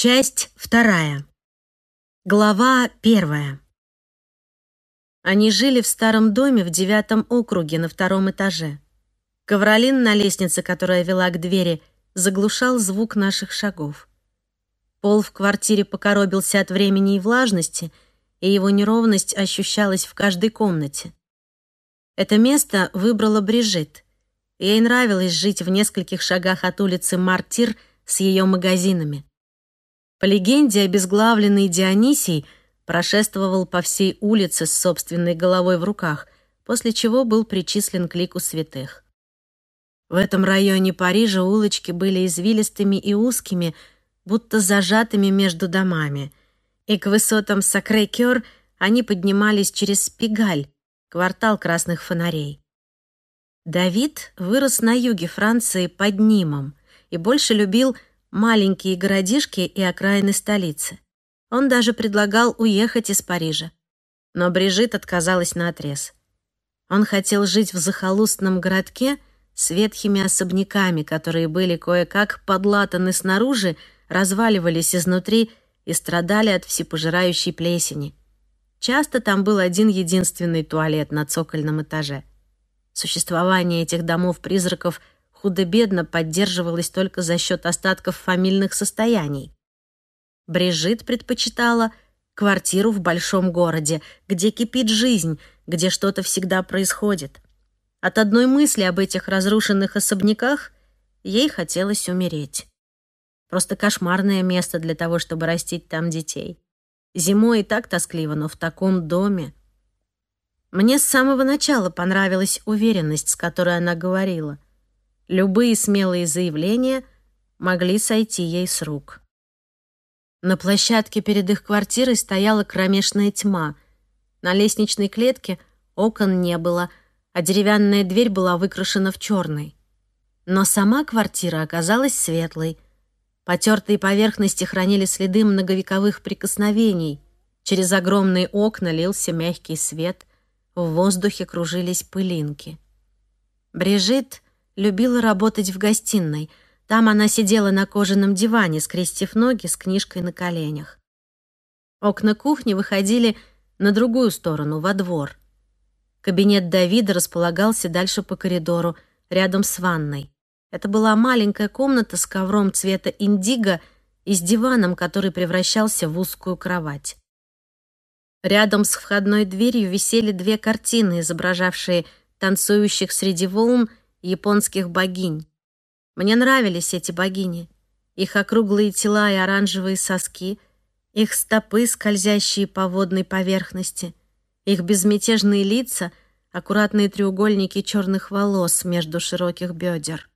Часть 2. Глава 1. Они жили в старом доме в 9 округе на 2 этаже. Ковролин на лестнице, которая вела к двери, заглушал звук наших шагов. Пол в квартире покоробился от времени и влажности, и его неровность ощущалась в каждой комнате. Это место выбрала Брижит. Ей нравилось жить в нескольких шагах от улицы Мартир с ее магазинами. По легенде, обезглавленный Дионисий прошествовал по всей улице с собственной головой в руках, после чего был причислен к лику святых. В этом районе Парижа улочки были извилистыми и узкими, будто зажатыми между домами, и к высотам Сакрэ-Кёр они поднимались через Пигаль, квартал красных фонарей. Давид вырос на юге Франции под Нимом и больше любил маленькие городишки и окраины столицы. Он даже предлагал уехать из Парижа. Но Брижит отказалась наотрез. Он хотел жить в захолустном городке с ветхими особняками, которые были кое-как подлатаны снаружи, разваливались изнутри и страдали от всепожирающей плесени. Часто там был один единственный туалет на цокольном этаже. Существование этих домов-призраков худо-бедно поддерживалось только за счет остатков фамильных состояний. Брижит предпочитала квартиру в большом городе, где кипит жизнь, где что-то всегда происходит. От одной мысли об этих разрушенных особняках ей хотелось умереть. Просто кошмарное место для того, чтобы растить там детей. Зимой и так тоскливо, но в таком доме. Мне с самого начала понравилась уверенность, с которой она говорила. Любые смелые заявления могли сойти ей с рук. На площадке перед их квартирой стояла кромешная тьма. На лестничной клетке окон не было, а деревянная дверь была выкрашена в черный. Но сама квартира оказалась светлой. Потертые поверхности хранили следы многовековых прикосновений. Через огромные окна лился мягкий свет, в воздухе кружились пылинки. Брижит любила работать в гостиной. Там она сидела на кожаном диване, скрестив ноги с книжкой на коленях. Окна кухни выходили на другую сторону, во двор. Кабинет Давида располагался дальше по коридору, рядом с ванной. Это была маленькая комната с ковром цвета индиго и с диваном, который превращался в узкую кровать. Рядом с входной дверью висели 2 картины, изображавшие танцующих среди волн японских богинь. Мне нравились эти богини. Их округлые тела и оранжевые соски, их стопы, скользящие по водной поверхности, их безмятежные лица, аккуратные треугольники черных волос между широких бедер.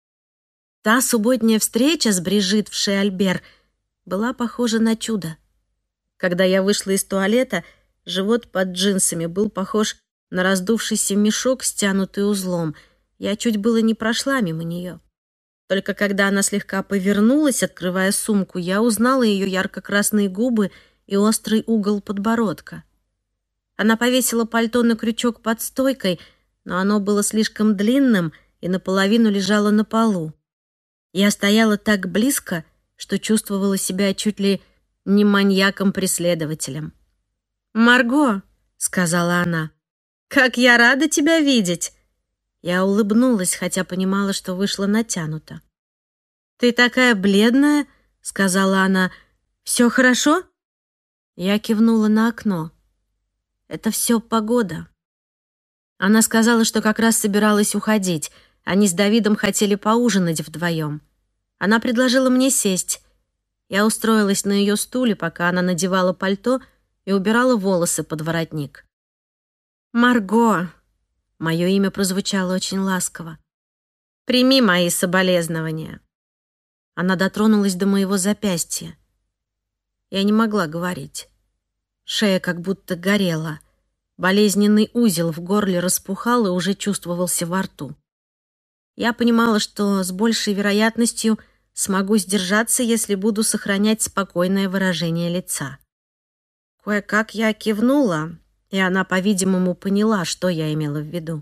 Та субботняя встреча с Брижит в Шеальбер была похожа на чудо. Когда я вышла из туалета, живот под джинсами был похож на раздувшийся мешок, стянутый узлом. Я чуть было не прошла мимо нее. Только когда она слегка повернулась, открывая сумку, я узнала ее ярко-красные губы и острый угол подбородка. Она повесила пальто на крючок под стойкой, но оно было слишком длинным и наполовину лежало на полу. Я стояла так близко, что чувствовала себя чуть ли не маньяком-преследователем. «Марго», — сказала она, — «как я рада тебя видеть!» Я улыбнулась, хотя понимала, что вышла натянуто. «Ты такая бледная», — сказала она. «Всё хорошо?» Я кивнула на окно. «Это всё погода». Она сказала, что как раз собиралась уходить. Они с Давидом хотели поужинать вдвоем. Она предложила мне сесть. Я устроилась на её стуле, пока она надевала пальто и убирала волосы под воротник. «Марго», моё имя прозвучало очень ласково, «прими мои соболезнования». Она дотронулась до моего запястья. Я не могла говорить. Шея как будто горела. Болезненный узел в горле распухал и уже чувствовался во рту. Я понимала, что с большей вероятностью смогу сдержаться, если буду сохранять спокойное выражение лица. Кое-как я кивнула, и она, по-видимому, поняла, что я имела в виду.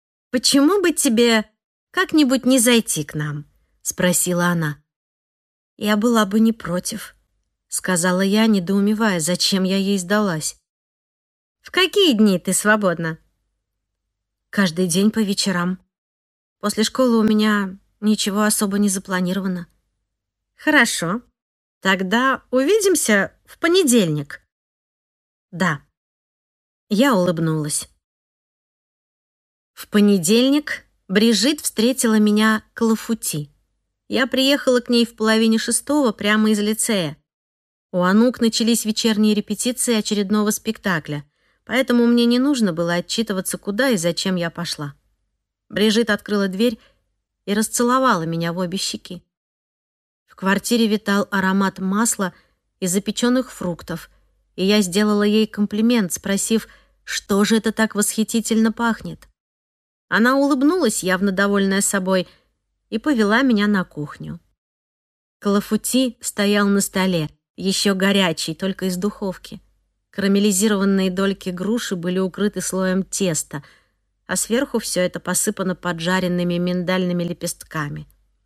«Почему бы тебе как-нибудь не зайти к нам?» — спросила она. «Я была бы не против», — сказала я, недоумевая, зачем я ей сдалась. «В какие дни ты свободна?» «Каждый день по вечерам. После школы у меня ничего особо не запланировано». «Хорошо. Тогда увидимся в понедельник». «Да». Я улыбнулась. В понедельник Брижит встретила меня к Лафути. Я приехала к ней в 5:30 прямо из лицея. У Анук начались вечерние репетиции очередного спектакля, поэтому мне не нужно было отчитываться, куда и зачем я пошла. Брижит открыла дверь и расцеловала меня в обе щеки. В квартире витал аромат масла и запеченных фруктов, и я сделала ей комплимент, спросив, что же это так восхитительно пахнет. Она улыбнулась, явно довольная собой, и повела меня на кухню. Клафути стоял на столе, еще горячий, только из духовки. Карамелизированные дольки груши были укрыты слоем теста, а сверху все это посыпано поджаренными миндальными лепестками.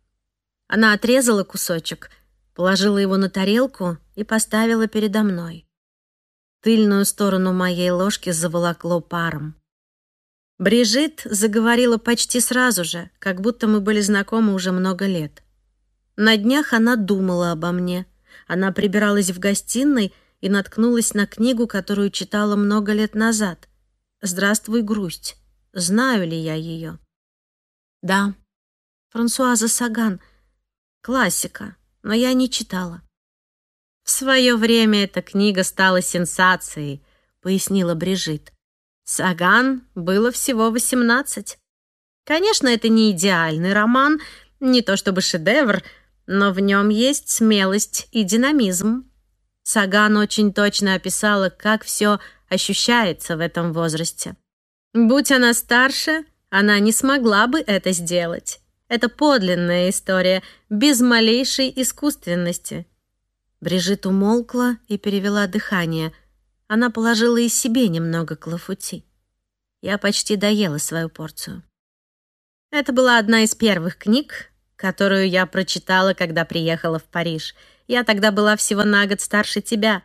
Она отрезала кусочек, положила его на тарелку и поставила передо мной. Тыльную сторону моей ложки заволокло паром. Брижит заговорила почти сразу же, как будто мы были знакомы уже много лет. На днях она думала обо мне. Она прибиралась в гостиной и наткнулась на книгу, которую читала много лет назад. «Здравствуй, грусть». Знаю ли я ее? Да, Франсуаза Саган. Классика, но я не читала. В свое время эта книга стала сенсацией, пояснила Брижит. Саган было всего 18. Конечно, это не идеальный роман, не то чтобы шедевр, но в нем есть смелость и динамизм. Саган очень точно описала, как все ощущается в этом возрасте. Будь она старше, она не смогла бы это сделать. Это подлинная история, без малейшей искусственности. Брижит умолкла и перевела дыхание. Она положила и себе немного клафути. Я почти доела свою порцию. Это была одна из первых книг, которую я прочитала, когда приехала в Париж. Я тогда была всего на год старше тебя.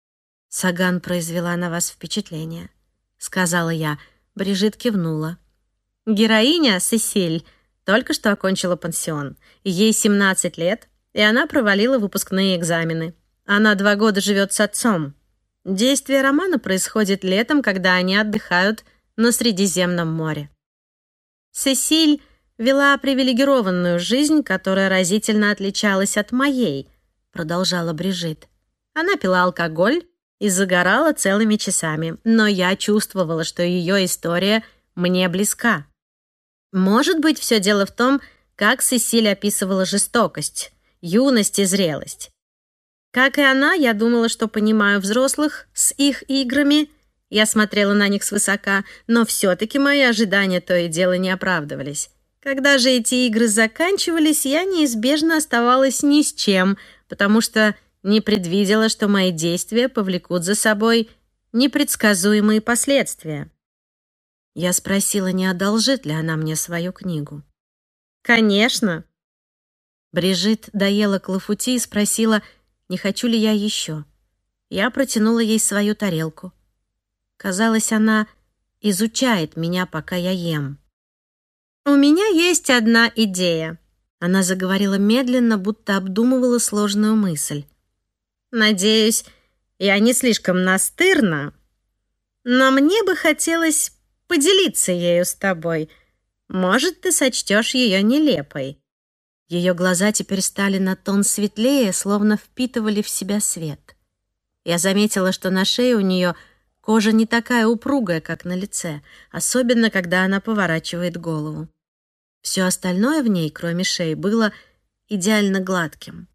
Саган произвела на вас впечатление, сказала я. Брижит кивнула. Героиня Сесиль только что окончила пансион. Ей 17 лет, и она провалила выпускные экзамены. Она 2 года живет с отцом. Действие романа происходит летом, когда они отдыхают на Средиземном море. Сесиль вела привилегированную жизнь, которая разительно отличалась от моей, продолжала Брижит. Она пила алкоголь и загорала целыми часами, но я чувствовала, что ее история мне близка. Может быть, все дело в том, как Сесиль описывала жестокость, юность и зрелость. Как и она, я думала, что понимаю взрослых с их играми. Я смотрела на них свысока, но все-таки мои ожидания то и дело не оправдывались. Когда же эти игры заканчивались, я неизбежно оставалась ни с чем, потому что не предвидела, что мои действия повлекут за собой непредсказуемые последствия. Я спросила, не одолжит ли она мне свою книгу. «Конечно!» Брижит доела клафути и спросила, не хочу ли я еще. Я протянула ей свою тарелку. Казалось, она изучает меня, пока я ем. «У меня есть одна идея», — она заговорила медленно, будто обдумывала сложную мысль. «Надеюсь, я не слишком настырна, но мне бы хотелось поделиться ею с тобой. Может, ты сочтешь ее нелепой». Ее глаза теперь стали на тон светлее, словно впитывали в себя свет. Я заметила, что на шее у нее кожа не такая упругая, как на лице, особенно когда она поворачивает голову. Все остальное в ней, кроме шеи, было идеально гладким.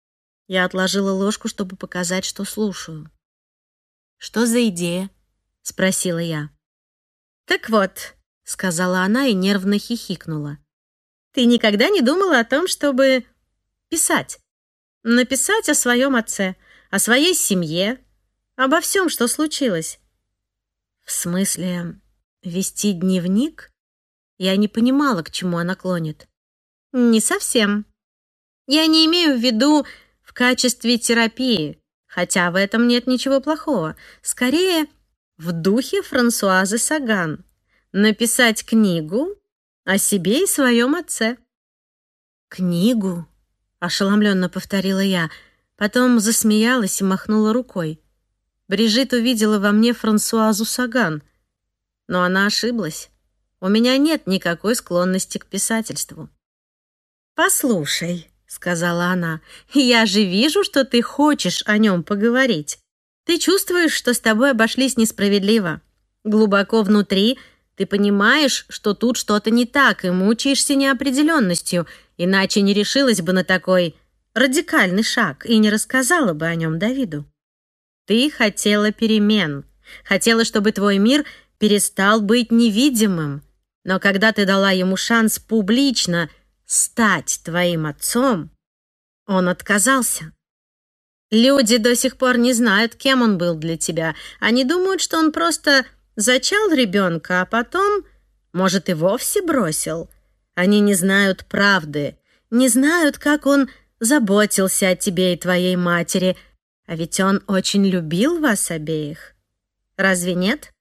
Я отложила ложку, чтобы показать, что слушаю. «Что за идея?» — спросила я. «Так вот», — сказала она и нервно хихикнула. «Ты никогда не думала о том, чтобы писать? Написать о своем отце, о своей семье, обо всем, что случилось?» «В смысле, вести дневник?» Я не понимала, к чему она клонит. «Не совсем. Я не имею в виду в качестве терапии, хотя в этом нет ничего плохого. Скорее, в духе Франсуазы Саган. Написать книгу о себе и своем отце. «Книгу?» — ошеломленно повторила я, потом засмеялась и махнула рукой. Брижит увидела во мне Франсуазу Саган, но она ошиблась. У меня нет никакой склонности к писательству. «Послушай», — сказала она, — «я же вижу, что ты хочешь о нем поговорить. Ты чувствуешь, что с тобой обошлись несправедливо. Глубоко внутри ты понимаешь, что тут что-то не так, и мучаешься неопределенностью, иначе не решилась бы на такой радикальный шаг и не рассказала бы о нем Давиду. Ты хотела перемен, хотела, чтобы твой мир перестал быть невидимым, но когда ты дала ему шанс публично стать твоим отцом, он отказался. Люди до сих пор не знают, кем он был для тебя. Они думают, что он просто зачал ребенка, а потом, может, и вовсе бросил. Они не знают правды, не знают, как он заботился о тебе и твоей матери. А ведь он очень любил вас обеих. Разве нет?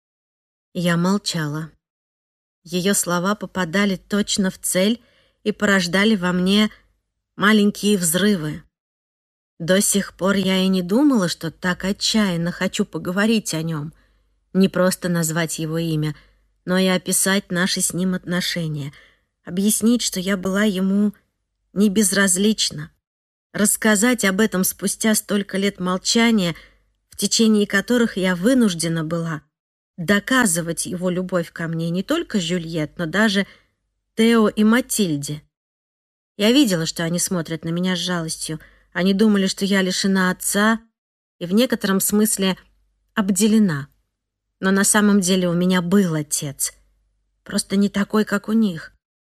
Я молчала. Ее слова попадали точно в цель и порождали во мне маленькие взрывы. До сих пор я и не думала, что так отчаянно хочу поговорить о нем. Не просто назвать его имя, но и описать наши с ним отношения. Объяснить, что я была ему не безразлична. Рассказать об этом спустя столько лет молчания, в течение которых я вынуждена была доказывать его любовь ко мне не только Жюльет, но даже Тео и Матильде. Я видела, что они смотрят на меня с жалостью. Они думали, что я лишена отца и в некотором смысле обделена. Но на самом деле у меня был отец, просто не такой, как у них.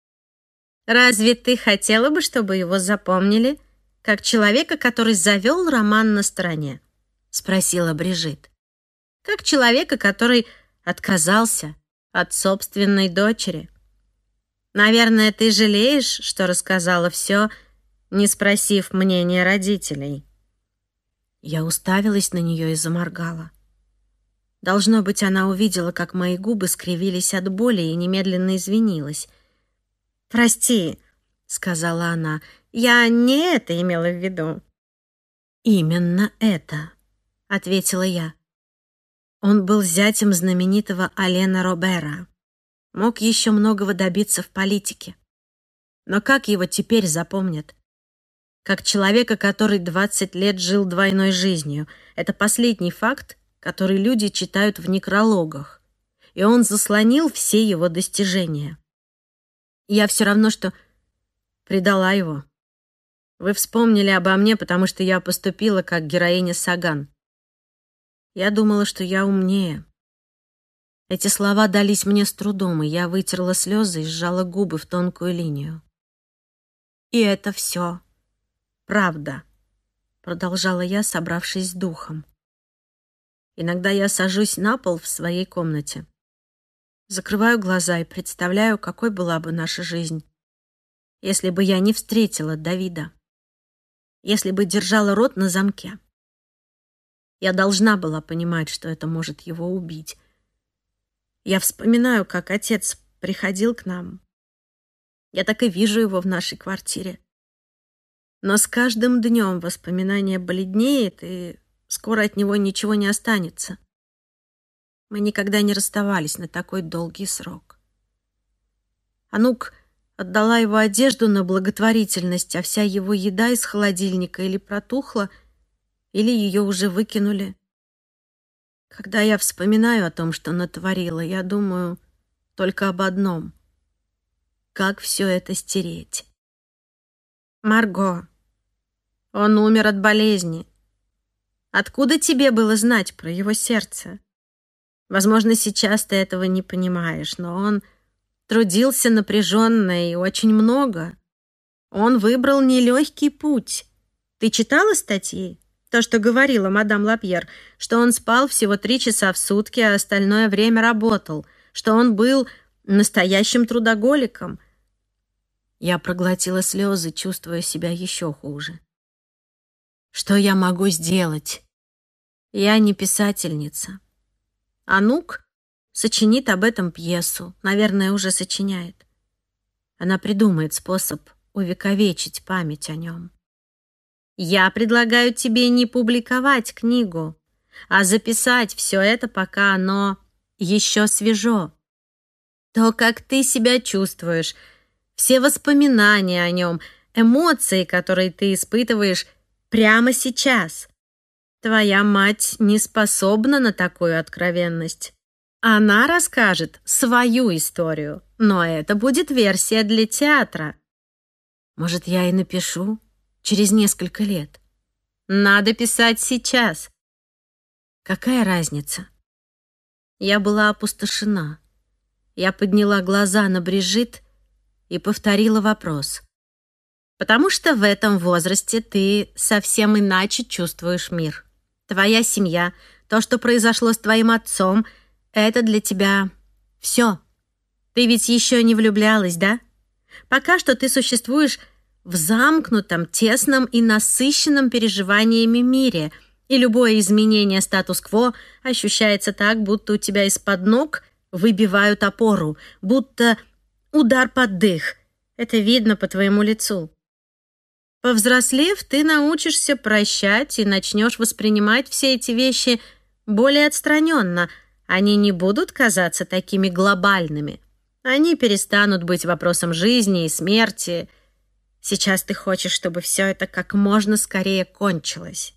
«Разве ты хотела бы, чтобы его запомнили как человека, который завел роман на стороне?» — спросила Брижит. «Как человека, который отказался от собственной дочери. Наверное, ты жалеешь, что рассказала все, не спросив мнения родителей». Я уставилась на нее и заморгала. Должно быть, она увидела, как мои губы скривились от боли и немедленно извинилась. «Прости», — сказала она, — «я не это имела в виду». «Именно это», — ответила я. Он был зятем знаменитого Алена Робера. Мог еще многого добиться в политике. Но как его теперь запомнят? Как человека, который 20 лет жил двойной жизнью. Это последний факт, который люди читают в некрологах. И он заслонил все его достижения. Я все равно, что предала его. Вы вспомнили обо мне, потому что я поступила как героиня Саган. Я думала, что я умнее. Эти слова дались мне с трудом, и я вытерла слезы и сжала губы в тонкую линию. «И это все правда», — продолжала я, собравшись с духом. «Иногда я сажусь на пол в своей комнате, закрываю глаза и представляю, какой была бы наша жизнь, если бы я не встретила Давида, если бы держала рот на замке. Я должна была понимать, что это может его убить. Я вспоминаю, как отец приходил к нам. Я так и вижу его в нашей квартире. Но с каждым днем воспоминание бледнеет, и скоро от него ничего не останется. Мы никогда не расставались на такой долгий срок. Анук отдала его одежду на благотворительность, а вся его еда из холодильника или протухла, или ее уже выкинули. Когда я вспоминаю о том, что натворила, я думаю только об одном — как все это стереть. «Марго, он умер от болезни. Откуда тебе было знать про его сердце? Возможно, сейчас ты этого не понимаешь, но он трудился напряженно и очень много. Он выбрал нелегкий путь. Ты читала статьи? То, что говорила мадам Лапьер, что он спал всего 3 часа в сутки, а остальное время работал, что он был настоящим трудоголиком. Я проглотила слезы, чувствуя себя еще хуже. Что я могу сделать? Я не писательница. Анук сочинит об этом пьесу, наверное, уже сочиняет. Она придумает способ увековечить память о нем. Я предлагаю тебе не публиковать книгу, а записать все это, пока оно еще свежо. То, как ты себя чувствуешь, все воспоминания о нем, эмоции, которые ты испытываешь прямо сейчас. Твоя мать не способна на такую откровенность. Она расскажет свою историю, но это будет версия для театра. Может, я и напишу через несколько лет. Надо писать сейчас. Какая разница? Я была опустошена. Я подняла глаза на Брижит и повторила вопрос. Потому что в этом возрасте ты совсем иначе чувствуешь мир. Твоя семья, то, что произошло с твоим отцом, это для тебя все. Ты ведь еще не влюблялась, да? Пока что ты существуешь в замкнутом, тесном и насыщенном переживаниями мире, и любое изменение статус-кво ощущается так, будто у тебя из-под ног выбивают опору, будто удар под дых. Это видно по твоему лицу. Повзрослев, ты научишься прощать и начнешь воспринимать все эти вещи более отстраненно. Они не будут казаться такими глобальными. Они перестанут быть вопросом жизни и смерти. Сейчас ты хочешь, чтобы все это как можно скорее кончилось.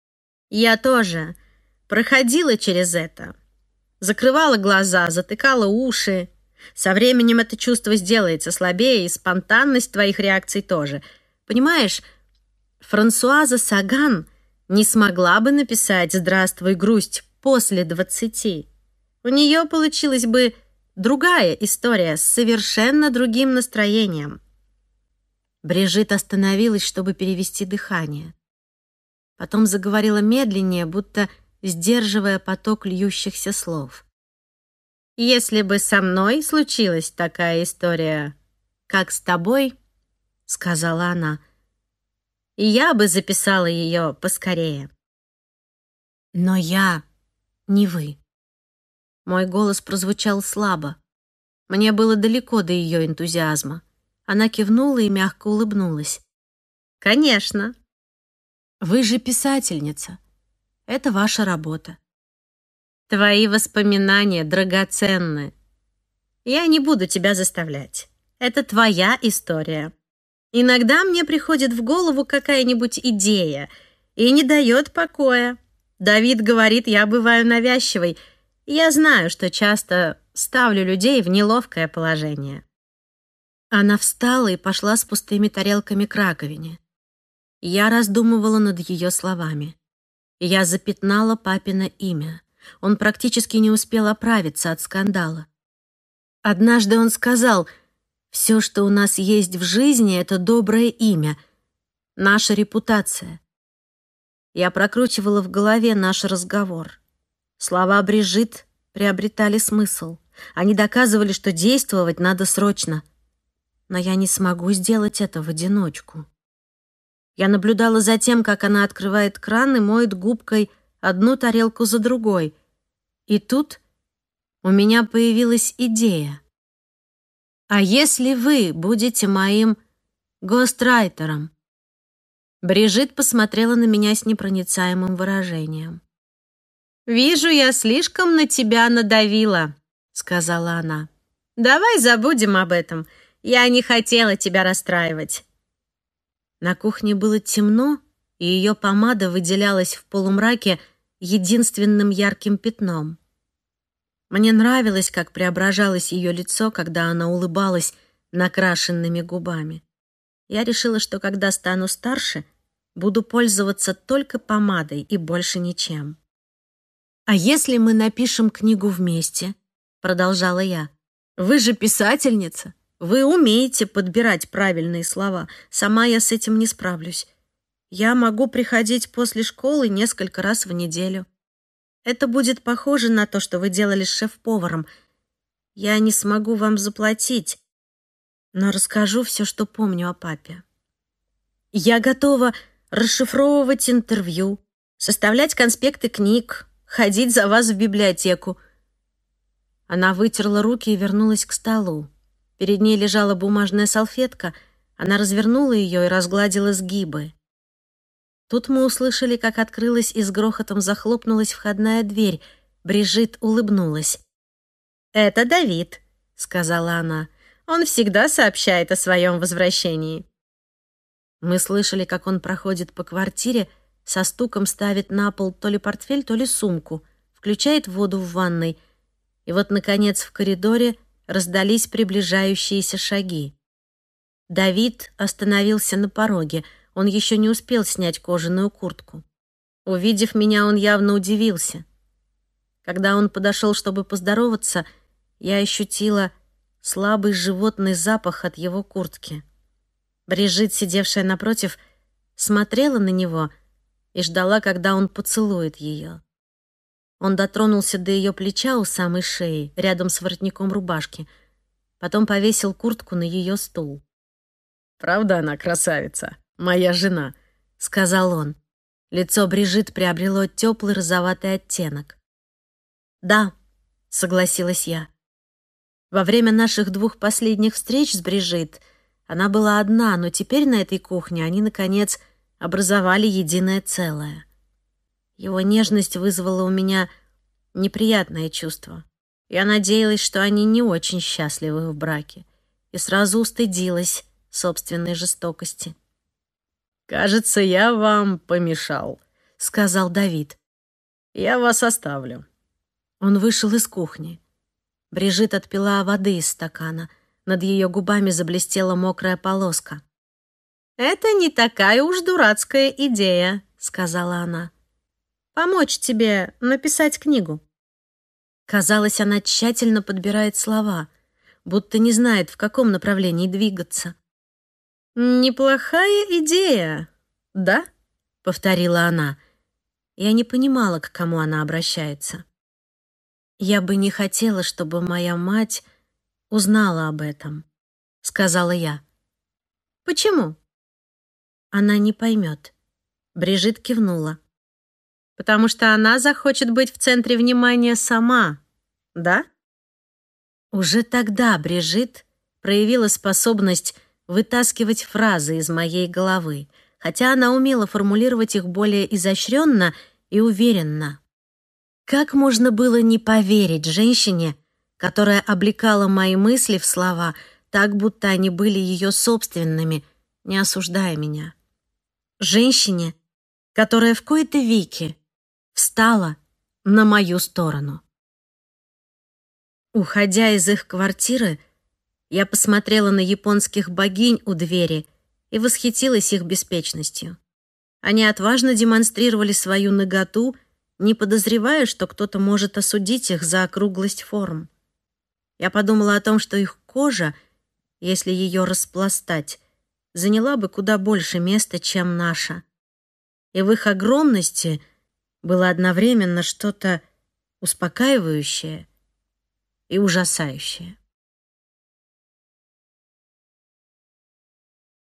Я тоже проходила через это. Закрывала глаза, затыкала уши. Со временем это чувство сделается слабее, и спонтанность твоих реакций тоже. Понимаешь, Франсуаза Саган не смогла бы написать «Здравствуй, грусть» после 20. У нее получилась бы другая история с совершенно другим настроением. Брижит остановилась, чтобы перевести дыхание. Потом заговорила медленнее, будто сдерживая поток льющихся слов. «Если бы со мной случилась такая история, как с тобой, — сказала она, — я бы записала ее поскорее. Но я не вы». Мой голос прозвучал слабо. Мне было далеко до ее энтузиазма. Она кивнула и мягко улыбнулась. «Конечно. Вы же писательница. Это ваша работа. Твои воспоминания драгоценны. Я не буду тебя заставлять. Это твоя история. Иногда мне приходит в голову какая-нибудь идея и не дает покоя. Давид говорит, я бываю навязчивой. Я знаю, что часто ставлю людей в неловкое положение». Она встала и пошла с пустыми тарелками к раковине. Я раздумывала над ее словами. Я запятнала папино имя. Он практически не успел оправиться от скандала. Однажды он сказал: «Все, что у нас есть в жизни, это доброе имя, наша репутация». Я прокручивала в голове наш разговор. Слова Брижит приобретали смысл. Они доказывали, что действовать надо срочно. Но я не смогу сделать это в одиночку. Я наблюдала за тем, как она открывает кран и моет губкой одну тарелку за другой. И тут у меня появилась идея. А если вы будете моим гострайтером? Брижит посмотрела на меня с непроницаемым выражением. «Вижу, я слишком на тебя надавила», — сказала она. «Давай забудем об этом. Я не хотела тебя расстраивать». На кухне было темно, и ее помада выделялась в полумраке единственным ярким пятном. Мне нравилось, как преображалось ее лицо, когда она улыбалась накрашенными губами. Я решила, что когда стану старше, буду пользоваться только помадой и больше ничем. «А если мы напишем книгу вместе?» — продолжала я. «Вы же писательница. Вы умеете подбирать правильные слова. Сама я с этим не справлюсь. Я могу приходить после школы несколько раз в неделю. Это будет похоже на то, что вы делали с шеф-поваром. Я не смогу вам заплатить». но расскажу все, что помню о папе. Я готова расшифровывать интервью, составлять конспекты книг, ходить за вас в библиотеку. Она вытерла руки и вернулась к столу. Перед ней лежала бумажная салфетка. Она развернула ее и разгладила сгибы. Тут мы услышали, как открылась и с грохотом захлопнулась входная дверь. Брижит улыбнулась. «Это Давид», — сказала она. «Он всегда сообщает о своем возвращении». Мы слышали, как он проходит по квартире, со стуком ставит на пол то ли портфель, то ли сумку, включает воду в ванной. И вот, наконец, в коридоре раздались приближающиеся шаги. Давид остановился на пороге. Он еще не успел снять кожаную куртку. Увидев меня, он явно удивился. Когда он подошел, чтобы поздороваться, я ощутила слабый животный запах от его куртки. Брижит, сидевшая напротив, смотрела на него и ждала, когда он поцелует ее. Он дотронулся до ее плеча у самой шеи, рядом с воротником рубашки, потом повесил куртку на ее стул. «Правда она красавица, моя жена?» — сказал он. Лицо Брижит приобрело теплый розоватый оттенок. «Да», — согласилась я. Во время наших 2 последних встреч с Брижит она была одна, но теперь на этой кухне они, наконец, образовали единое целое. Его нежность вызвала у меня неприятное чувство. Я надеялась, что они не очень счастливы в браке, и сразу устыдилась собственной жестокости. «Кажется, я вам помешал», — сказал Давид. «Я вас оставлю». Он вышел из кухни. Брижит отпила воды из стакана. Над ее губами заблестела мокрая полоска. «Это не такая уж дурацкая идея», — сказала она. «Помочь тебе написать книгу». Казалось, она тщательно подбирает слова, будто не знает, в каком направлении двигаться. «Неплохая идея, да?» — повторила она. Я не понимала, к кому она обращается. «Я бы не хотела, чтобы моя мать узнала об этом», — сказала я. «Почему?» Она не поймет. Брижит кивнула. «Потому что она захочет быть в центре внимания сама, да?» Уже тогда Брижит проявила способность вытаскивать фразы из моей головы, хотя она умела формулировать их более изощренно и уверенно. Как можно было не поверить женщине, которая облекала мои мысли в слова так, будто они были ее собственными, не осуждая меня? Женщине, которая в кои-то веки встала на мою сторону. Уходя из их квартиры, я посмотрела на японских богинь у двери и восхитилась их беспечностью. Они отважно демонстрировали свою наготу, не подозревая, что кто-то может осудить их за округлость форм. Я подумала о том, что их кожа, если ее распластать, заняла бы куда больше места, чем наша. И в их огромности было одновременно что-то успокаивающее и ужасающее.